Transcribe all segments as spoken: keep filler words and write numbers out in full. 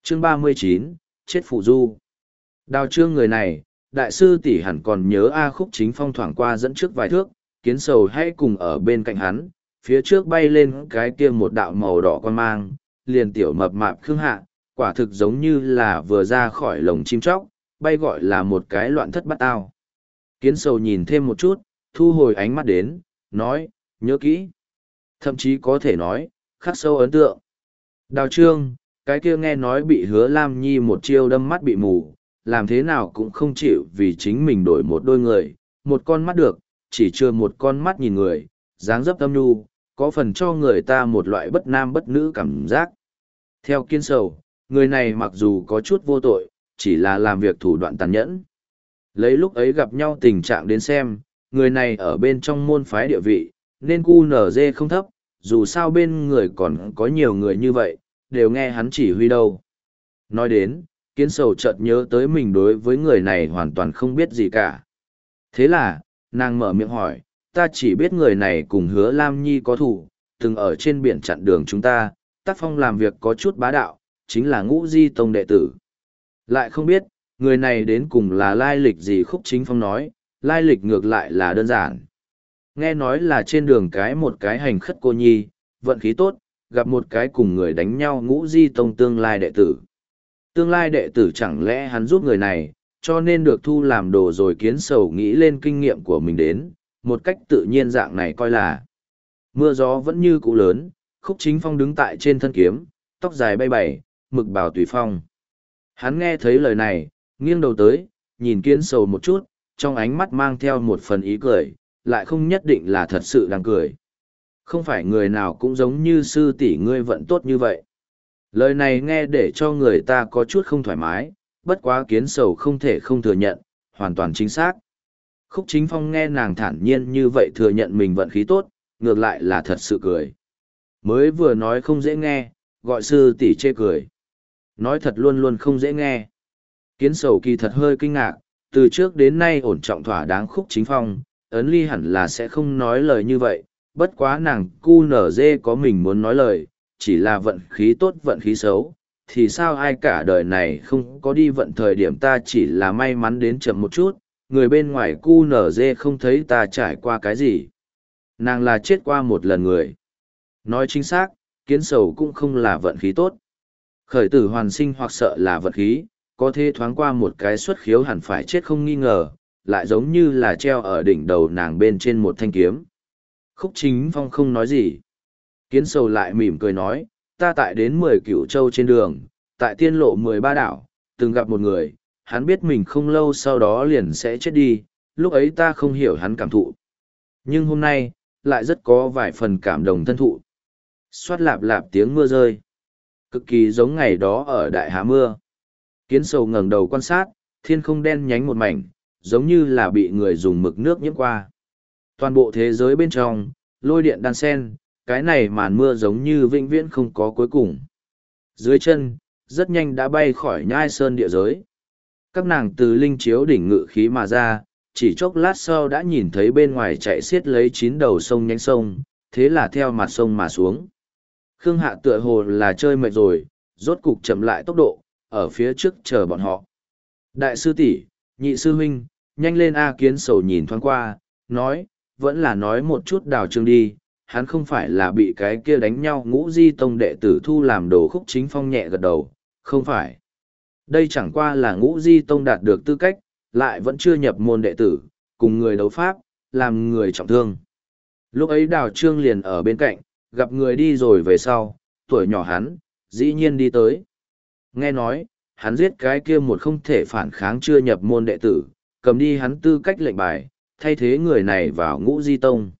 chương ba mươi chín, chết phụ du. Đào trương người này, đại sư tỷ hẳn còn nhớ A Khúc Chính Phong thoảng qua dẫn trước vài thước, kiến sầu hay cùng ở bên cạnh hắn, phía trước bay lên cái kia một đạo màu đỏ con mang, liền tiểu mập mạp khương hạ, quả thực giống như là vừa ra khỏi lồng chim chóc, bay gọi là một cái loạn thất bát ao. Kiến sầu nhìn thêm một chút, thu hồi ánh mắt đến, nói, nhớ kỹ. Thậm chí có thể nói, khắc sâu ấn tượng. Đào trương, cái kia nghe nói bị Hứa Lam Nhi một chiêu đâm mắt bị mù, làm thế nào cũng không chịu vì chính mình đổi một đôi người, một con mắt được, chỉ chưa một con mắt nhìn người, dáng dấp âm nhu, có phần cho người ta một loại bất nam bất nữ cảm giác. Theo Kiên Sầu, người này mặc dù có chút vô tội, chỉ là làm việc thủ đoạn tàn nhẫn. Lấy lúc ấy gặp nhau tình trạng đến xem, người này ở bên trong môn phái địa vị, nên cu nở dê không thấp, dù sao bên người còn có nhiều người như vậy, đều nghe hắn chỉ huy đâu. Nói đến, Kiến Sầu chợt nhớ tới mình đối với người này hoàn toàn không biết gì cả. Thế là, nàng mở miệng hỏi, ta chỉ biết người này cùng Hứa Lam Nhi có thủ, từng ở trên biển chặn đường chúng ta, tác phong làm việc có chút bá đạo, chính là Ngũ Di Tông đệ tử. Lại không biết, người này đến cùng là lai lịch gì. Khúc Chính Phong nói, lai lịch ngược lại là đơn giản. Nghe nói là trên đường cái một cái hành khất cô nhi, vận khí tốt, gặp một cái cùng người đánh nhau Ngũ Di Tông tương lai đệ tử. Tương lai đệ tử chẳng lẽ hắn giúp người này, cho nên được thu làm đồ rồi. Kiến Sầu nghĩ lên kinh nghiệm của mình đến, một cách tự nhiên dạng này coi là. Mưa gió vẫn như cũ lớn, Khúc Chính Phong đứng tại trên thân kiếm, tóc dài bay bày, mực bào tùy phong. Hắn nghe thấy lời này, nghiêng đầu tới, nhìn Kiến Sầu một chút, trong ánh mắt mang theo một phần ý cười, lại không nhất định là thật sự đang cười. Không phải người nào cũng giống như sư tỷ ngươi vận tốt như vậy. Lời này nghe để cho người ta có chút không thoải mái, bất quá Kiến Sầu không thể không thừa nhận, hoàn toàn chính xác. Khúc Chính Phong nghe nàng thản nhiên như vậy thừa nhận mình vận khí tốt, ngược lại là thật sự cười. Mới vừa nói không dễ nghe, gọi sư tỷ chê cười. Nói thật luôn luôn không dễ nghe. Kiến Sầu kỳ thật hơi kinh ngạc, từ trước đến nay ổn trọng thỏa đáng Khúc Chính Phong, ấn ly hẳn là sẽ không nói lời như vậy, bất quá nàng cu nở dê có mình muốn nói lời, chỉ là vận khí tốt vận khí xấu, thì sao ai cả đời này không có đi vận thời điểm. Ta chỉ là may mắn đến chậm một chút, người bên ngoài cu nở dê không thấy ta trải qua cái gì. Nàng là chết qua một lần người. Nói chính xác, Kiến Sầu cũng không là vận khí tốt. Khởi tử hoàn sinh hoặc sợ là vận khí, có thể thoáng qua một cái xuất khiếu hẳn phải chết không nghi ngờ, lại giống như là treo ở đỉnh đầu nàng bên trên một thanh kiếm. Khúc Chính Phong không nói gì. Kiến Sầu lại mỉm cười nói, ta tại đến mười cửu châu trên đường, tại tiên lộ mười ba đảo, từng gặp một người, hắn biết mình không lâu sau đó liền sẽ chết đi, lúc ấy ta không hiểu hắn cảm thụ. Nhưng hôm nay, lại rất có vài phần cảm đồng thân thụ. Xoát lạp lạp tiếng mưa rơi. Cực kỳ giống ngày đó ở Đại Hà Mưa. Kiến Sầu ngẩng đầu quan sát, thiên không đen nhánh một mảnh, giống như là bị người dùng mực nước nhiễm qua. Toàn bộ thế giới bên trong, lôi điện đan sen, cái này màn mưa giống như vĩnh viễn không có cuối cùng. Dưới chân, rất nhanh đã bay khỏi nhai sơn địa giới. Các nàng từ linh chiếu đỉnh ngự khí mà ra, chỉ chốc lát sau đã nhìn thấy bên ngoài chạy xiết lấy chín đầu sông nhánh sông, thế là theo mặt sông mà xuống. Khương Hạ tựa hồ là chơi mệt rồi, rốt cục chậm lại tốc độ, ở phía trước chờ bọn họ. Đại sư tỷ, nhị sư huynh, nhanh lên. A. Kiến Sầu nhìn thoáng qua, nói, vẫn là nói một chút Đào Trương đi, hắn không phải là bị cái kia đánh nhau Ngũ Di Tông đệ tử thu làm đồ. Khúc Chính Phong nhẹ gật đầu, không phải. Đây chẳng qua là Ngũ Di Tông đạt được tư cách, lại vẫn chưa nhập môn đệ tử, cùng người đấu pháp, làm người trọng thương. Lúc ấy Đào Trương liền ở bên cạnh, gặp người đi rồi về sau, tuổi nhỏ hắn, dĩ nhiên đi tới. Nghe nói, hắn giết cái kia một không thể phản kháng chưa nhập môn đệ tử, cầm đi hắn tư cách lệnh bài, thay thế người này vào Ngũ Di Tông.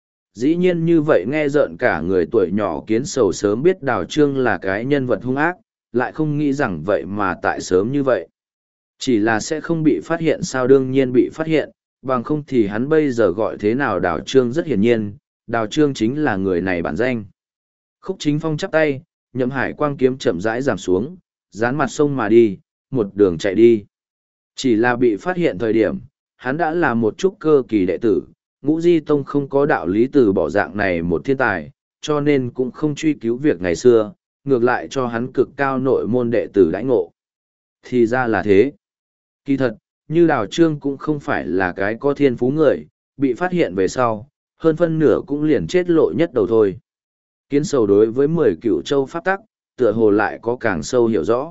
Dĩ nhiên như vậy nghe rợn cả người. Tuổi nhỏ Kiến Sầu sớm biết Đào Trương là cái nhân vật hung ác, lại không nghĩ rằng vậy mà tại sớm như vậy. Chỉ là sẽ không bị phát hiện sao? Đương nhiên bị phát hiện, bằng không thì hắn bây giờ gọi thế nào Đào Trương? Rất hiển nhiên, Đào Trương chính là người này bản danh. Khúc Chính Phong chắp tay, Nhậm Hải quang kiếm chậm rãi giảm xuống, dán mặt sông mà đi, một đường chạy đi. Chỉ là bị phát hiện thời điểm, hắn đã là một trúc cơ kỳ đệ tử, Ngũ Di Tông không có đạo lý từ bỏ dạng này một thiên tài, cho nên cũng không truy cứu việc ngày xưa. ngược lại cho hắn cực cao nội môn đệ tử đãi ngộ. Thì ra là thế. Kỳ thật, như Đào Trương cũng không phải là cái có thiên phú người, bị phát hiện về sau, hơn phân nửa cũng liền chết lộ nhất đầu thôi. Kiến Sầu đối với mười cựu châu pháp tắc, tựa hồ lại có càng sâu hiểu rõ.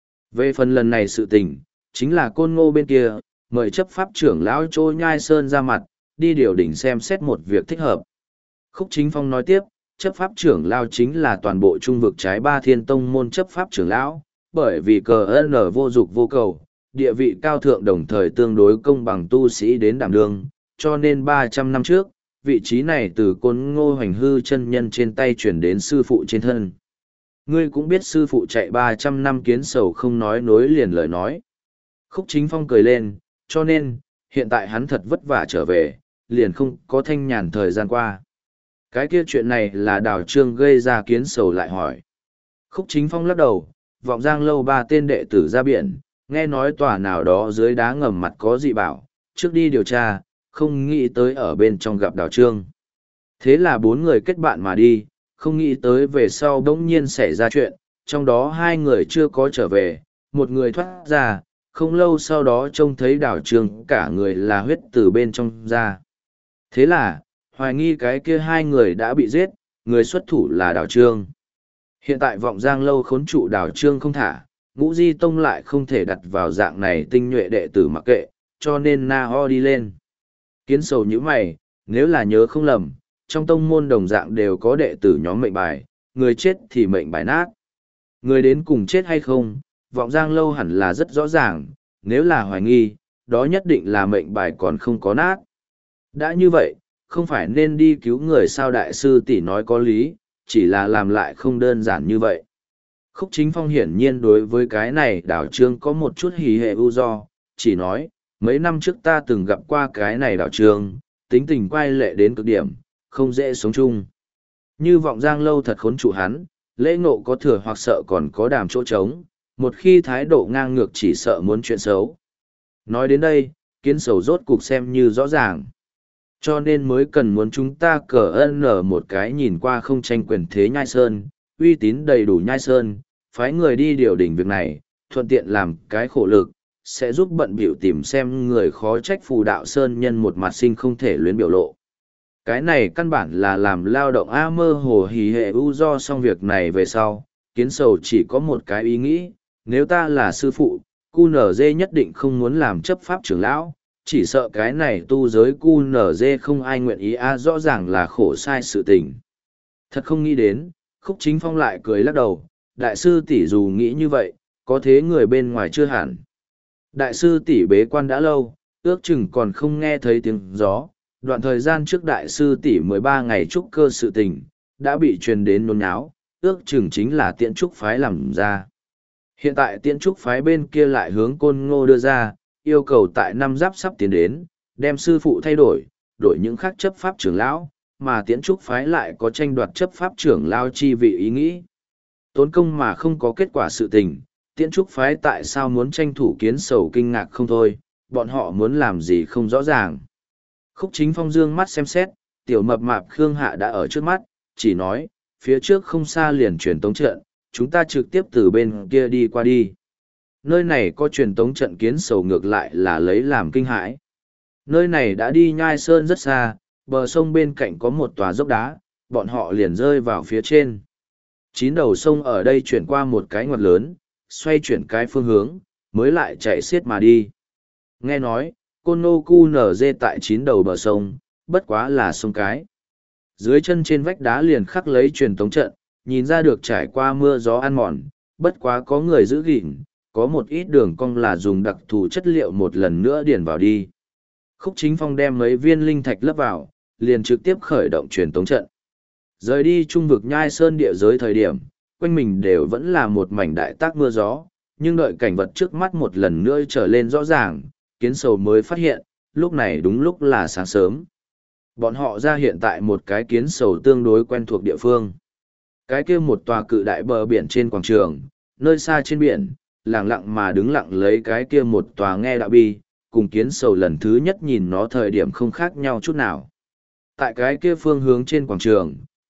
Về phần lần này sự tình, chính là Côn Ngô bên kia, mời chấp pháp trưởng lão Trô Nhai Sơn ra mặt, đi điều đỉnh xem xét một việc thích hợp. Khúc Chính Phong nói tiếp, chấp pháp trưởng lão chính là toàn bộ trung vực trái ba thiên tông môn chấp pháp trưởng lão, bởi vì cờ ân vô dục vô cầu, địa vị cao thượng đồng thời tương đối công bằng tu sĩ đến đảm đương, cho nên ba trăm năm trước, vị trí này từ Côn Ngô Hoành Hư chân nhân trên tay chuyển đến sư phụ trên thân. Ngươi cũng biết sư phụ chạy ba trăm năm Kiến Sầu không nói nối liền lời nói. Khúc Chính Phong cười lên, cho nên, hiện tại hắn thật vất vả trở về, liền không có thanh nhàn thời gian qua. Cái kia chuyện này là Đào Trương gây ra Kiến Sầu lại hỏi. Khúc Chính Phong lắc đầu, vọng giang lâu ba tên đệ tử ra biển, nghe nói tòa nào đó dưới đá ngầm mặt có dị bảo, trước đi điều tra, không nghĩ tới ở bên trong gặp Đào Trương. Thế là bốn người kết bạn mà đi, không nghĩ tới về sau bỗng nhiên xảy ra chuyện, trong đó hai người chưa có trở về, một người thoát ra, không lâu sau đó trông thấy Đào Trương cả người là huyết từ bên trong ra. Thế là, hoài nghi cái kia hai người đã bị giết, người xuất thủ là Đào Trương. Hiện tại vọng giang lâu khốn trụ Đào Trương không thả, Ngũ Di Tông lại không thể đặt vào dạng này tinh nhuệ đệ tử mặc kệ, cho nên na ho đi lên. Kiến Sầu như mày, nếu là nhớ không lầm, trong tông môn đồng dạng đều có đệ tử nhóm mệnh bài, người chết thì mệnh bài nát. Người đến cùng chết hay không, vọng giang lâu hẳn là rất rõ ràng, nếu là hoài nghi, đó nhất định là mệnh bài còn không có nát. Đã như vậy, không phải nên đi cứu người sao đại sư tỷ nói có lý, chỉ là làm lại không đơn giản như vậy. Khúc Chính Phong hiển nhiên đối với cái này Đào Trương có một chút hỉ hệ ưu do, chỉ nói, mấy năm trước ta từng gặp qua cái này Đào Trương, tính tình quay lệ đến cực điểm, không dễ sống chung. Như vọng giang lâu thật khốn trụ hắn, lễ ngộ có thừa hoặc sợ còn có đàm chỗ trống, một khi thái độ ngang ngược chỉ sợ muốn chuyện xấu. Nói đến đây, Kiến Sầu rốt cục xem như rõ ràng. Cho nên mới cần muốn chúng ta cờ ân ở một cái nhìn qua không tranh quyền thế Nhai Sơn, uy tín đầy đủ Nhai Sơn, phái người đi điều đỉnh việc này, thuận tiện làm cái khổ lực, sẽ giúp bận biểu tìm xem người khó trách phù đạo Sơn nhân một mặt sinh không thể luyến biểu lộ. Cái này căn bản là làm lao động a mơ hồ hì hệ u do xong việc này về sau, Kiến Sầu chỉ có một cái ý nghĩ, nếu ta là sư phụ, cu nở dê nhất định không muốn làm chấp pháp trưởng lão, chỉ sợ cái này tu giới cu nở dê không ai nguyện ý a rõ ràng là khổ sai sự tình. Thật không nghĩ đến, Khúc Chính Phong lại cười lắc đầu, đại sư tỷ dù nghĩ như vậy, có thế người bên ngoài chưa hẳn. Đại sư tỷ bế quan đã lâu, ước chừng còn không nghe thấy tiếng gió, đoạn thời gian trước đại sư tỷ mười ba ngày trúc cơ sự tình, đã bị truyền đến nôn nháo, ước chừng chính là tiễn trúc phái làm ra. Hiện tại tiễn trúc phái bên kia lại hướng Côn Ngô đưa ra, yêu cầu tại năm giáp sắp tiến đến, đem sư phụ thay đổi, đổi những khác chấp pháp trưởng lão, mà tiễn trúc phái lại có tranh đoạt chấp pháp trưởng lão chi vị ý nghĩ. Tốn công mà không có kết quả sự tình, tiễn trúc phái tại sao muốn tranh thủ Kiến Sầu kinh ngạc không thôi, bọn họ muốn làm gì không rõ ràng. Khúc Chính Phong dương mắt xem xét, tiểu mập mạp Khương Hạ đã ở trước mắt, chỉ nói, phía trước không xa liền truyền tống trận, chúng ta trực tiếp từ bên kia đi qua đi. Nơi này có truyền tống trận Kiến Sầu ngược lại là lấy làm kinh hãi. Nơi này đã đi Nhai Sơn rất xa, bờ sông bên cạnh có một tòa dốc đá, bọn họ liền rơi vào phía trên. Chín đầu sông ở đây chuyển qua một cái ngoặt lớn, xoay chuyển cái phương hướng, mới lại chạy xiết mà đi. Nghe nói, Côn Nô Cu nở dê tại chín đầu bờ sông, bất quá là sông cái. Dưới chân trên vách đá liền khắc lấy truyền tống trận, nhìn ra được trải qua mưa gió ăn mòn, bất quá có người giữ gìn, có một ít đường cong là dùng đặc thù chất liệu một lần nữa điền vào đi. Khúc Chính Phong đem mấy viên linh thạch lấp vào, liền trực tiếp khởi động truyền tống trận. Rời đi trung vực Nhai Sơn địa giới thời điểm, quanh mình đều vẫn là một mảnh đại tác mưa gió, nhưng đợi cảnh vật trước mắt một lần nữa trở lên rõ ràng, Kiến Sầu mới phát hiện, lúc này đúng lúc là sáng sớm. Bọn họ ra hiện tại một cái Kiến Sầu tương đối quen thuộc địa phương. Cái kia một tòa cự đại bờ biển trên quảng trường, nơi xa trên biển, lặng lặng mà đứng lặng lấy cái kia một tòa nghe đạo bi, cùng Kiến Sầu lần thứ nhất nhìn nó thời điểm không khác nhau chút nào. Tại cái kia phương hướng trên quảng trường,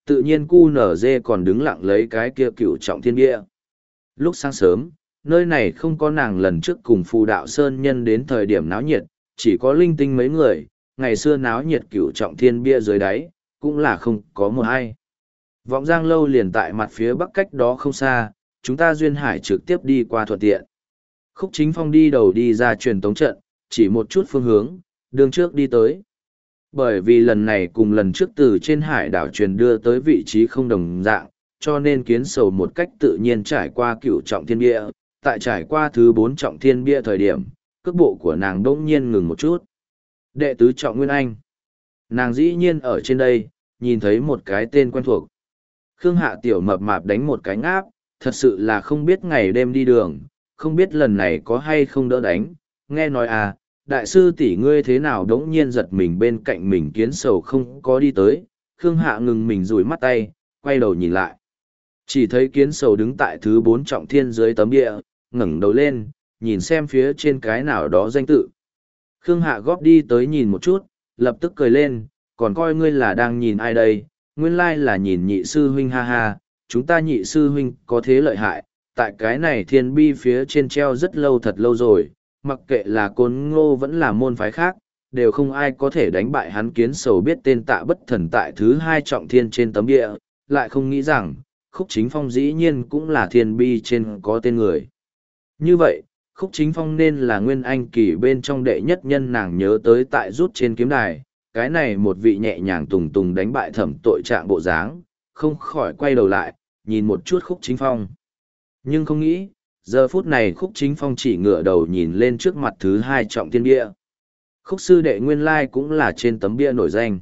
tự nhiên cu nở dê còn đứng lặng lấy cái kia cựu trọng thiên bia. Lúc sáng sớm, nơi này không có nàng lần trước cùng phù đạo sơn nhân đến thời điểm náo nhiệt, chỉ có linh tinh mấy người, ngày xưa náo nhiệt cựu trọng thiên bia dưới đáy, cũng là không có một ai. Vọng Giang lâu liền tại mặt phía bắc cách đó không xa, chúng ta duyên hải trực tiếp đi qua thuận tiện. Khúc Chính Phong đi đầu đi ra truyền tống trận, chỉ một chút phương hướng, đường trước đi tới. Bởi vì lần này cùng lần trước từ trên hải đảo truyền đưa tới vị trí không đồng dạng, cho nên kiến sầu một cách tự nhiên trải qua cựu trọng thiên bia. Tại trải qua thứ bốn trọng thiên bia thời điểm, cước bộ của nàng đông nhiên ngừng một chút. Đệ tứ trọng Nguyên Anh. Nàng dĩ nhiên ở trên đây, nhìn thấy một cái tên quen thuộc. Khương Hạ tiểu mập mạp đánh một cái ngáp, thật sự là không biết ngày đêm đi đường, không biết lần này có hay không đỡ đánh. Nghe nói à, đại sư tỷ ngươi thế nào đống nhiên giật mình bên cạnh mình kiến sầu không có đi tới. Khương Hạ ngừng mình rủi mắt tay, quay đầu nhìn lại. Chỉ thấy kiến sầu đứng tại thứ bốn trọng thiên dưới tấm địa, ngẩng đầu lên, nhìn xem phía trên cái nào đó danh tự. Khương Hạ góp đi tới nhìn một chút, lập tức cười lên, còn coi ngươi là đang nhìn ai đây, nguyên lai là nhìn nhị sư huynh ha ha, chúng ta nhị sư huynh có thế lợi hại, tại cái này thiên bi phía trên treo rất lâu thật lâu rồi, mặc kệ là côn ngô vẫn là môn phái khác, đều không ai có thể đánh bại hắn. Kiến sầu biết tên Tạ Bất Thần tại thứ hai trọng thiên trên tấm địa, lại không nghĩ rằng, Khúc Chính Phong dĩ nhiên cũng là thiên bi trên có tên người. Như vậy, Khúc Chính Phong nên là nguyên anh kỳ bên trong đệ nhất nhân nàng nhớ tới tại rút trên kiếm đài, cái này một vị nhẹ nhàng tùng tùng đánh bại thẩm tội trạng bộ dáng, không khỏi quay đầu lại, nhìn một chút Khúc Chính Phong. Nhưng không nghĩ, giờ phút này Khúc Chính Phong chỉ ngửa đầu nhìn lên trước mặt thứ hai trọng thiên bia. Khúc sư đệ nguyên lai cũng là trên tấm bia nổi danh.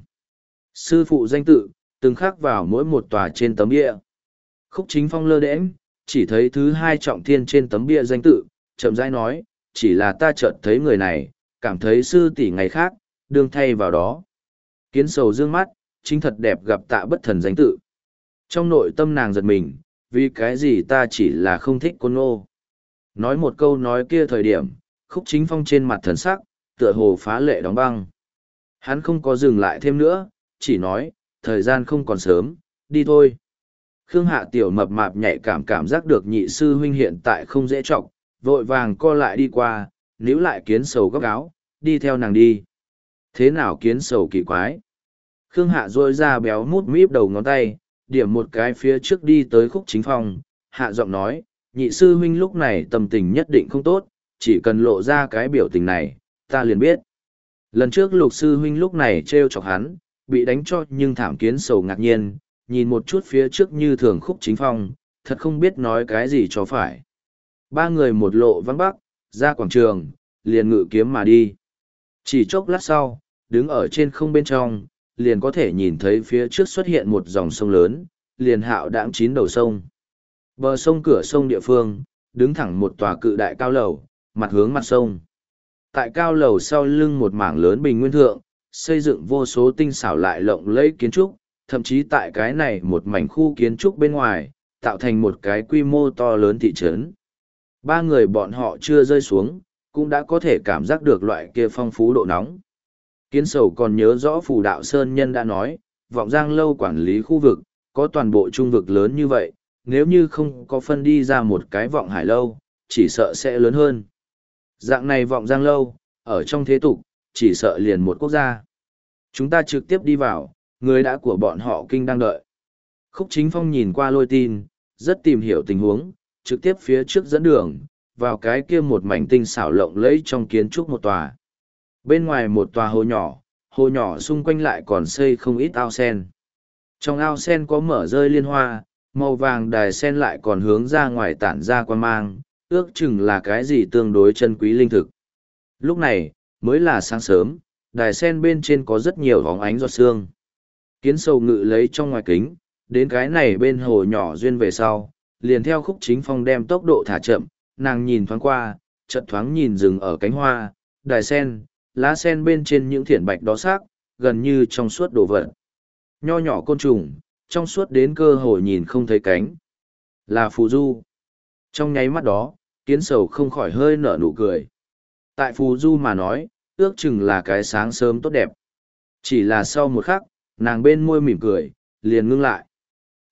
Sư phụ danh tự, từng khắc vào mỗi một tòa trên tấm bia. Khúc Chính Phong lơ đễnh, chỉ thấy thứ hai trọng thiên trên tấm bia danh tự, chậm rãi nói, chỉ là ta chợt thấy người này, cảm thấy sư tỷ ngày khác, đương thay vào đó. Kiến sầu dương mắt, chính thật đẹp gặp Tạ Bất Thần danh tự. Trong nội tâm nàng giật mình, vì cái gì ta chỉ là không thích Côn Ngô. Nói một câu nói kia thời điểm, Khúc Chính Phong trên mặt thần sắc, tựa hồ phá lệ đóng băng. Hắn không có dừng lại thêm nữa, chỉ nói, thời gian không còn sớm, đi thôi. Khương Hạ tiểu mập mạp nhạy cảm cảm giác được nhị sư huynh hiện tại không dễ trọng, vội vàng co lại đi qua, níu lại kiến sầu góc áo, đi theo nàng đi. Thế nào kiến sầu kỳ quái? Khương Hạ rôi ra béo mút míp đầu ngón tay, điểm một cái phía trước đi tới Khúc Chính Phong, hạ giọng nói, nhị sư huynh lúc này tâm tình nhất định không tốt, chỉ cần lộ ra cái biểu tình này, ta liền biết. Lần trước lục sư huynh lúc này trêu chọc hắn, bị đánh cho nhưng thảm kiến sầu ngạc nhiên, nhìn một chút phía trước như thường Khúc Chính Phong, thật không biết nói cái gì cho phải. Ba người một lộ vắng bắc, ra quảng trường, liền ngự kiếm mà đi. Chỉ chốc lát sau, đứng ở trên không bên trong, liền có thể nhìn thấy phía trước xuất hiện một dòng sông lớn, liền hạo đãng chín đầu sông. Bờ sông cửa sông địa phương, đứng thẳng một tòa cự đại cao lầu, mặt hướng mặt sông. Tại cao lầu sau lưng một mảng lớn bình nguyên thượng, xây dựng vô số tinh xảo lại lộng lẫy kiến trúc, thậm chí tại cái này một mảnh khu kiến trúc bên ngoài, tạo thành một cái quy mô to lớn thị trấn. Ba người bọn họ chưa rơi xuống, cũng đã có thể cảm giác được loại kia phong phú độ nóng. Kiến sầu còn nhớ rõ Phù Đạo Sơn Nhân đã nói, Vọng Giang lâu quản lý khu vực, có toàn bộ trung vực lớn như vậy, nếu như không có phân đi ra một cái Vọng Hải lâu, chỉ sợ sẽ lớn hơn. Dạng này Vọng Giang lâu, ở trong thế tục, chỉ sợ liền một quốc gia. Chúng ta trực tiếp đi vào, người đã của bọn họ kinh đang đợi. Khúc Chính Phong nhìn qua lôi tin, rất tìm hiểu tình huống, trực tiếp phía trước dẫn đường, vào cái kia một mảnh tinh xảo lộng lẫy trong kiến trúc một tòa. Bên ngoài một tòa hồ nhỏ, hồ nhỏ xung quanh lại còn xây không ít ao sen. Trong ao sen có mở rơi liên hoa, màu vàng đài sen lại còn hướng ra ngoài tản ra quan mang, ước chừng là cái gì tương đối chân quý linh thực. Lúc này, mới là sáng sớm, đài sen bên trên có rất nhiều bóng ánh giọt sương. Kiến sầu ngự lấy trong ngoài kính, đến cái này bên hồ nhỏ duyên về sau, liền theo Khúc Chính Phong đem tốc độ thả chậm, nàng nhìn thoáng qua, chợt thoáng nhìn dừng ở cánh hoa, đài sen, lá sen bên trên những thiển bạch đó sắc, gần như trong suốt đồ vật. Nho nhỏ côn trùng, trong suốt đến cơ hồ nhìn không thấy cánh. Là phù du. Trong nháy mắt đó, kiến sầu không khỏi hơi nở nụ cười. Tại phù du mà nói, ước chừng là cái sáng sớm tốt đẹp. Chỉ là sau một khắc, nàng bên môi mỉm cười, liền ngưng lại.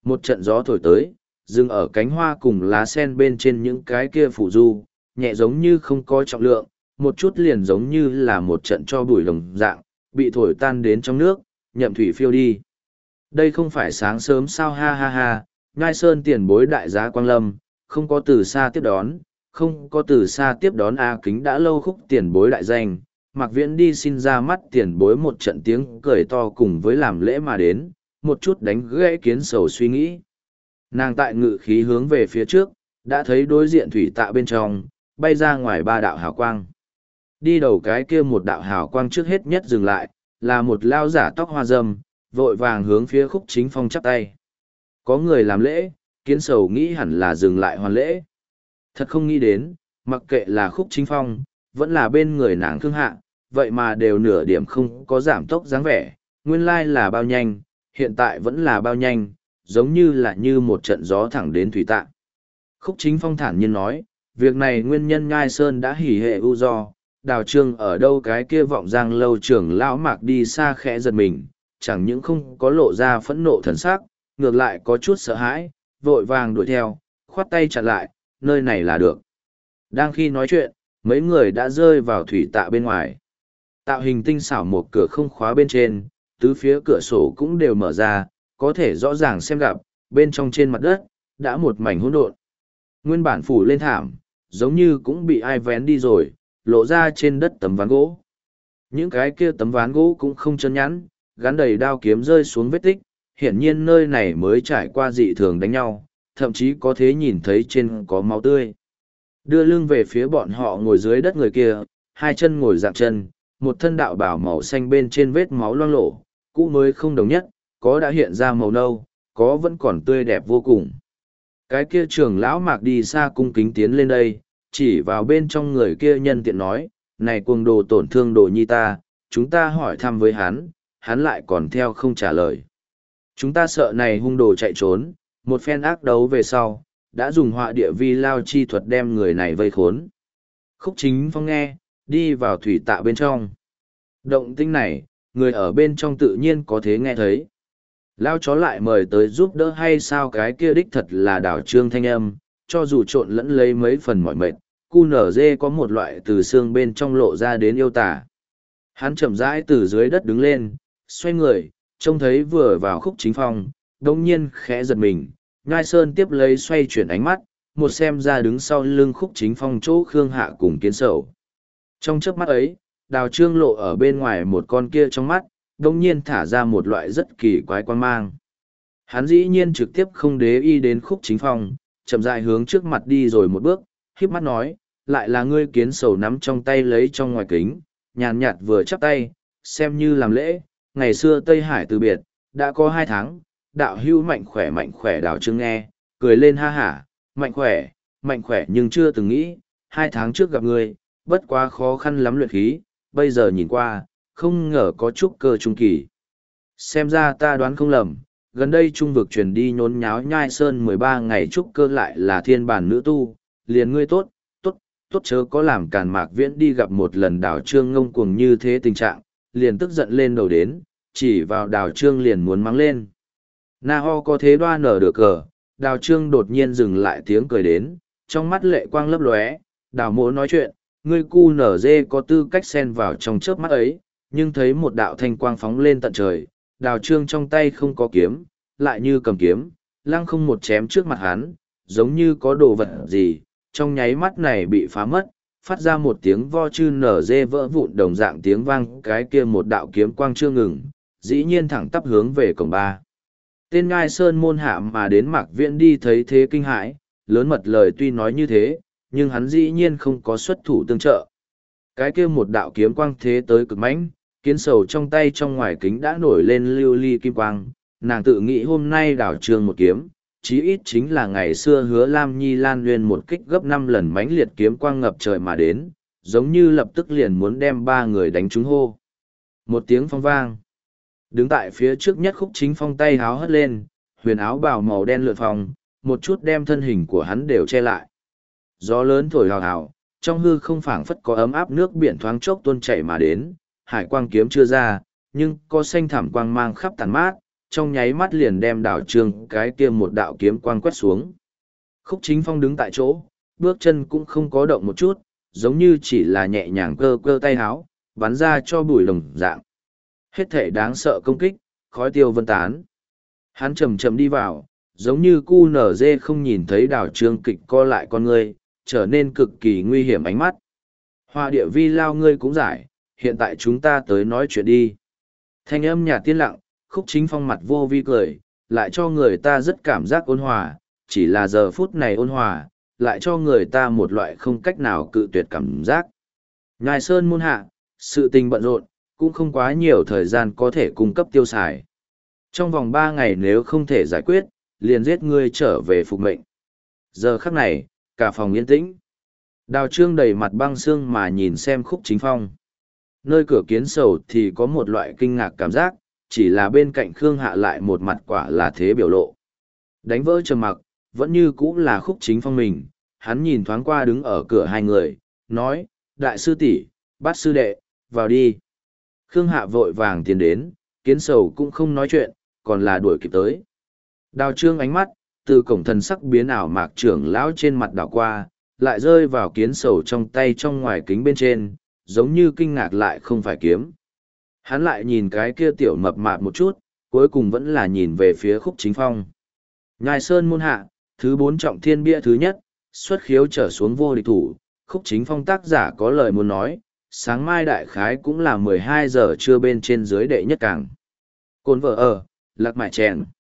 Một trận gió thổi tới, dừng ở cánh hoa cùng lá sen bên trên những cái kia phủ du, nhẹ giống như không có trọng lượng, một chút liền giống như là một trận cho bụi đồng dạng, bị thổi tan đến trong nước, nhậm thủy phiêu đi. Đây không phải sáng sớm sao, ha ha ha, Nhai Sơn tiền bối đại giá Quang Lâm, không có từ xa tiếp đón, không có từ xa tiếp đón A Kính đã lâu khúc tiền bối đại danh. Mạc Viễn đi xin ra mắt tiền bối một trận tiếng cười to cùng với làm lễ mà đến, một chút đánh gãy Kiến Sầu suy nghĩ. Nàng tại ngự khí hướng về phía trước, đã thấy đối diện thủy tạ bên trong, bay ra ngoài ba đạo hào quang. Đi đầu cái kia một đạo hào quang trước hết nhất dừng lại, là một lao giả tóc hoa râm, vội vàng hướng phía Khúc Chính Phong chắp tay. Có người làm lễ, Kiến Sầu nghĩ hẳn là dừng lại hoàn lễ. Thật không nghĩ đến, mặc kệ là Khúc Chính Phong, vẫn là bên người nàng thương hạ, vậy mà đều nửa điểm không có giảm tốc dáng vẻ, nguyên lai là bao nhanh, hiện tại vẫn là bao nhanh, giống như là như một trận gió thẳng đến thủy tạ. Khúc Chính Phong thản nhiên nói, việc này nguyên nhân Nhai Sơn đã hỉ hệ ưu do, Đào Trương ở đâu cái kia vọng giang lâu trưởng lão Mạc đi xa khẽ giật mình, chẳng những không có lộ ra phẫn nộ thần sắc, ngược lại có chút sợ hãi, vội vàng đuổi theo, khoát tay chặn lại, nơi này là được. Đang khi nói chuyện, mấy người đã rơi vào thủy tạ bên ngoài. Tạo hình tinh xảo một cửa không khóa bên trên, tứ phía cửa sổ cũng đều mở ra, có thể rõ ràng xem gặp, bên trong trên mặt đất, đã một mảnh hỗn độn. Nguyên bản phủ lên thảm, giống như cũng bị ai vén đi rồi, lộ ra trên đất tấm ván gỗ. Những cái kia tấm ván gỗ cũng không chân nhẵn, gắn đầy đao kiếm rơi xuống vết tích, hiển nhiên nơi này mới trải qua dị thường đánh nhau, thậm chí có thể nhìn thấy trên có máu tươi. Đưa lưng về phía bọn họ ngồi dưới đất người kia, hai chân ngồi dạng chân, một thân đạo bào màu xanh bên trên vết máu loang lổ, cũ mới không đồng nhất, có đã hiện ra màu nâu, có vẫn còn tươi đẹp vô cùng. Cái kia trưởng lão Mạc đi xa cung kính tiến lên đây, chỉ vào bên trong người kia nhân tiện nói, này cuồng đồ tổn thương đồ nhi ta, chúng ta hỏi thăm với hắn, hắn lại còn theo không trả lời. Chúng ta sợ này hung đồ chạy trốn, một phen ác đấu về sau, đã dùng họa địa vi lao chi thuật đem người này vây khốn. Khúc Chính Phong nghe, đi vào thủy tạ bên trong. Động tĩnh này, người ở bên trong tự nhiên có thể nghe thấy. Lao chó lại mời tới giúp đỡ hay sao, cái kia đích thật là Đào Trương thanh âm, cho dù trộn lẫn lấy mấy phần mỏi mệt, cu nở dê có một loại từ xương bên trong lộ ra đến yêu tả. Hắn chậm rãi từ dưới đất đứng lên, xoay người, trông thấy vừa vào Khúc Chính Phong, đồng nhiên khẽ giật mình, Nhai Sơn tiếp lấy xoay chuyển ánh mắt, một xem ra đứng sau lưng Khúc Chính Phong chỗ Khương Hạ cùng Kiến Sầu. Trong chớp mắt ấy, Đào Trương lộ ở bên ngoài một con kia trong mắt, đồng nhiên thả ra một loại rất kỳ quái quan mang. Hắn dĩ nhiên trực tiếp không đế y đến Khúc Chính Phong, chậm rãi hướng trước mặt đi rồi một bước, híp mắt nói, lại là ngươi. Kiến Sầu nắm trong tay lấy trong ngoài kính, nhàn nhạt vừa chắp tay, xem như làm lễ, ngày xưa Tây Hải từ biệt, đã có hai tháng, đạo hưu mạnh khỏe mạnh khỏe. Đào Trương nghe, cười lên ha hả, mạnh khỏe, mạnh khỏe nhưng chưa từng nghĩ, hai tháng trước gặp ngươi, bất quá khó khăn lắm luyện khí, bây giờ nhìn qua, không ngờ có chút cơ trung kỳ. Xem ra ta đoán không lầm, gần đây trung vực truyền đi nhốn nháo Nhai Sơn mười ba ngày trúc cơ lại là thiên bản nữ tu, liền ngươi tốt, tốt, tốt chớ có làm càn. Mạc Viễn đi gặp một lần Đào Trương ngông cuồng như thế tình trạng, liền tức giận lên đầu đến, chỉ vào Đào Trương liền muốn mắng lên. Na ho có thế đoan nở được cờ, Đào Trương đột nhiên dừng lại tiếng cười đến, trong mắt lệ quang lấp lóe. Đào mỗ nói chuyện, ngươi cu nở dê có tư cách xen vào trong chớp mắt ấy, nhưng thấy một đạo thanh quang phóng lên tận trời, Đào Trương trong tay không có kiếm, lại như cầm kiếm, lăng không một chém trước mặt hắn, giống như có đồ vật gì, trong nháy mắt này bị phá mất, phát ra một tiếng vo chư nở dê vỡ vụn đồng dạng tiếng vang. Cái kia một đạo kiếm quang chưa ngừng, dĩ nhiên thẳng tắp hướng về cổng ba. Tên Nhai Sơn môn hạ mà đến. Mạc Viễn đi thấy thế kinh hãi, lớn mật lời tuy nói như thế, nhưng hắn dĩ nhiên không có xuất thủ tương trợ. Cái kia một đạo kiếm quang thế tới cực mãnh, Kiến Sầu trong tay trong ngoài kính đã nổi lên lưu ly kim quang, nàng tự nghĩ hôm nay Đào Trương một kiếm, chí ít chính là ngày xưa Hứa Lam Nhi Lan Nguyên một kích gấp năm lần mãnh liệt kiếm quang ngập trời mà đến, giống như lập tức liền muốn đem ba người đánh trúng hô. Một tiếng phong vang. Đứng tại phía trước nhất Khúc Chính Phong tay háo hất lên, huyền áo bào màu đen lượn phòng, một chút đem thân hình của hắn đều che lại. Gió lớn thổi hào hào, trong hư không phảng phất có ấm áp nước biển thoáng chốc tuôn chảy mà đến, hải quang kiếm chưa ra, nhưng có xanh thảm quang mang khắp tàn mát, trong nháy mắt liền đem đào trương cái kia một đạo kiếm quang quét xuống. Khúc Chính Phong đứng tại chỗ, bước chân cũng không có động một chút, giống như chỉ là nhẹ nhàng cơ cơ tay háo, bắn ra cho bụi đồng dạng. Hết thể đáng sợ công kích, khói tiêu vân tán. Hắn chầm chầm đi vào, giống như cu nở dê không nhìn thấy đào trương kịch co lại con ngươi, trở nên cực kỳ nguy hiểm ánh mắt. Hoa địa vi lao ngươi cũng giải, hiện tại chúng ta tới nói chuyện đi. Thanh âm nhà tiên lặng, Khúc Chính Phong mặt vô vi cười, lại cho người ta rất cảm giác ôn hòa, chỉ là giờ phút này ôn hòa, lại cho người ta một loại không cách nào cự tuyệt cảm giác. Ngài Sơn môn hạ, sự tình bận rộn, cũng không quá nhiều thời gian có thể cung cấp tiêu xài. Trong vòng ba ngày nếu không thể giải quyết, liền giết ngươi trở về phục mệnh. Giờ khắc này, cả phòng yên tĩnh. Đào Trương đầy mặt băng xương mà nhìn xem Khúc Chính Phong. Nơi cửa kiến sầu thì có một loại kinh ngạc cảm giác, chỉ là bên cạnh Khương Hạ lại một mặt quả là thế biểu lộ. Đánh vỡ trầm mặc, vẫn như cũ là Khúc Chính Phong mình, hắn nhìn thoáng qua đứng ở cửa hai người, nói, đại sư tỷ, bát sư đệ, vào đi. Khương Hạ vội vàng tiến đến, kiến sầu cũng không nói chuyện, còn là đuổi kịp tới. Đào Trương ánh mắt, từ cổng thần sắc biến ảo mạc trưởng lão trên mặt đảo qua, lại rơi vào kiến sầu trong tay trong ngoài kính bên trên, giống như kinh ngạc lại không phải kiếm. Hắn lại nhìn cái kia tiểu mập mạp một chút, cuối cùng vẫn là nhìn về phía Khúc Chính Phong. Nhai Sơn môn hạ, thứ bốn trọng thiên bia thứ nhất, xuất khiếu trở xuống vô địch thủ, Khúc Chính Phong tác giả có lời muốn nói, sáng mai đại khái cũng là mười hai giờ trưa bên trên dưới đệ nhất càng. Cồn vợ ở, lạc mại chèn.